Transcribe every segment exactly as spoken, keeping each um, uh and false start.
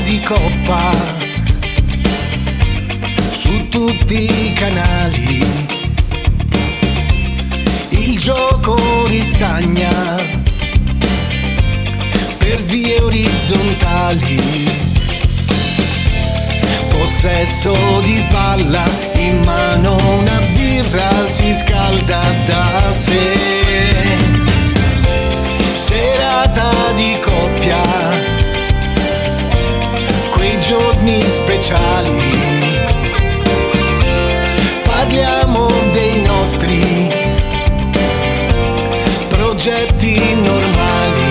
di coppa su tutti i canali, il gioco ristagna per vie orizzontali, possesso di palla, in mano una birra si scalda da sé, serata di coppia, quei giorni speciali, parliamo dei nostri progetti normali,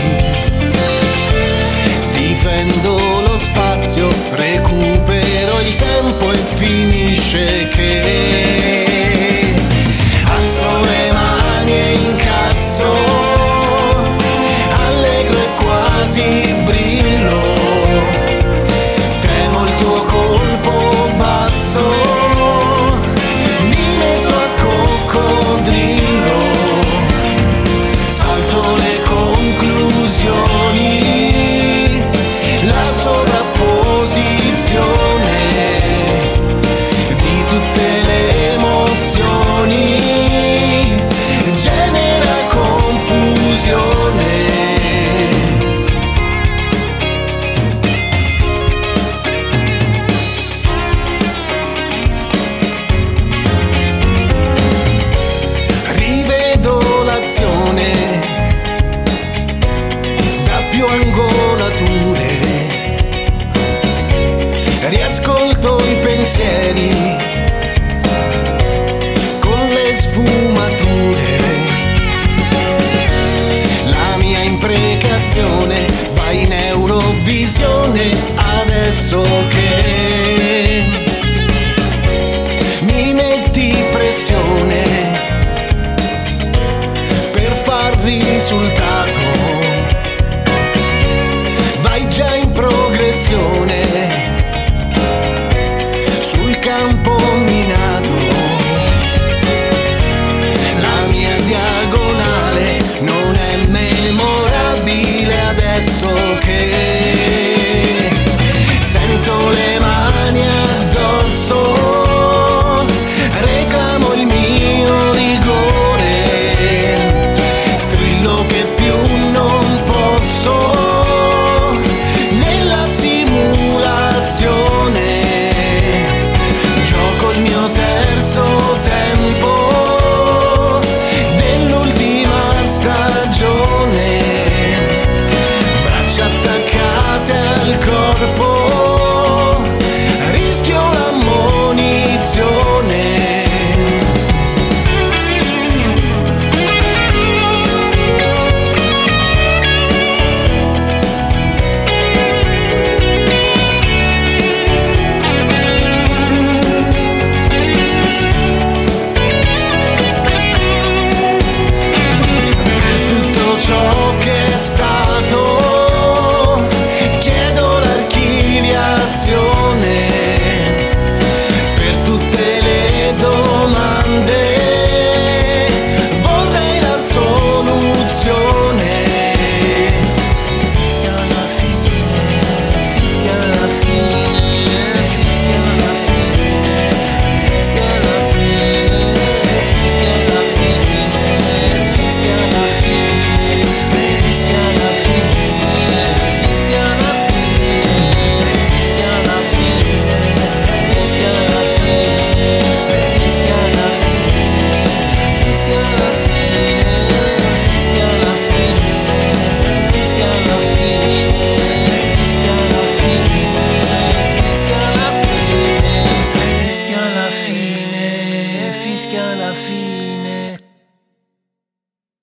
difendo lo spazio, recupero il tempo e finisce che alzo le mani e incasso, allegro e quasi brillo, temo il tuo colpo basso, mi metto a coccodrillo, salto le conclusioni, la sovrapposizione di tutte le emozioni genera confusione. Rivedo l'azione da più angolature, riascolto i pensieri con le sfumature, la mia imprecazione va in Eurovisione adesso che mi metti pressione per far risultato, vai già in progressione sul campo minato, la mia diagonale non è memorabile adesso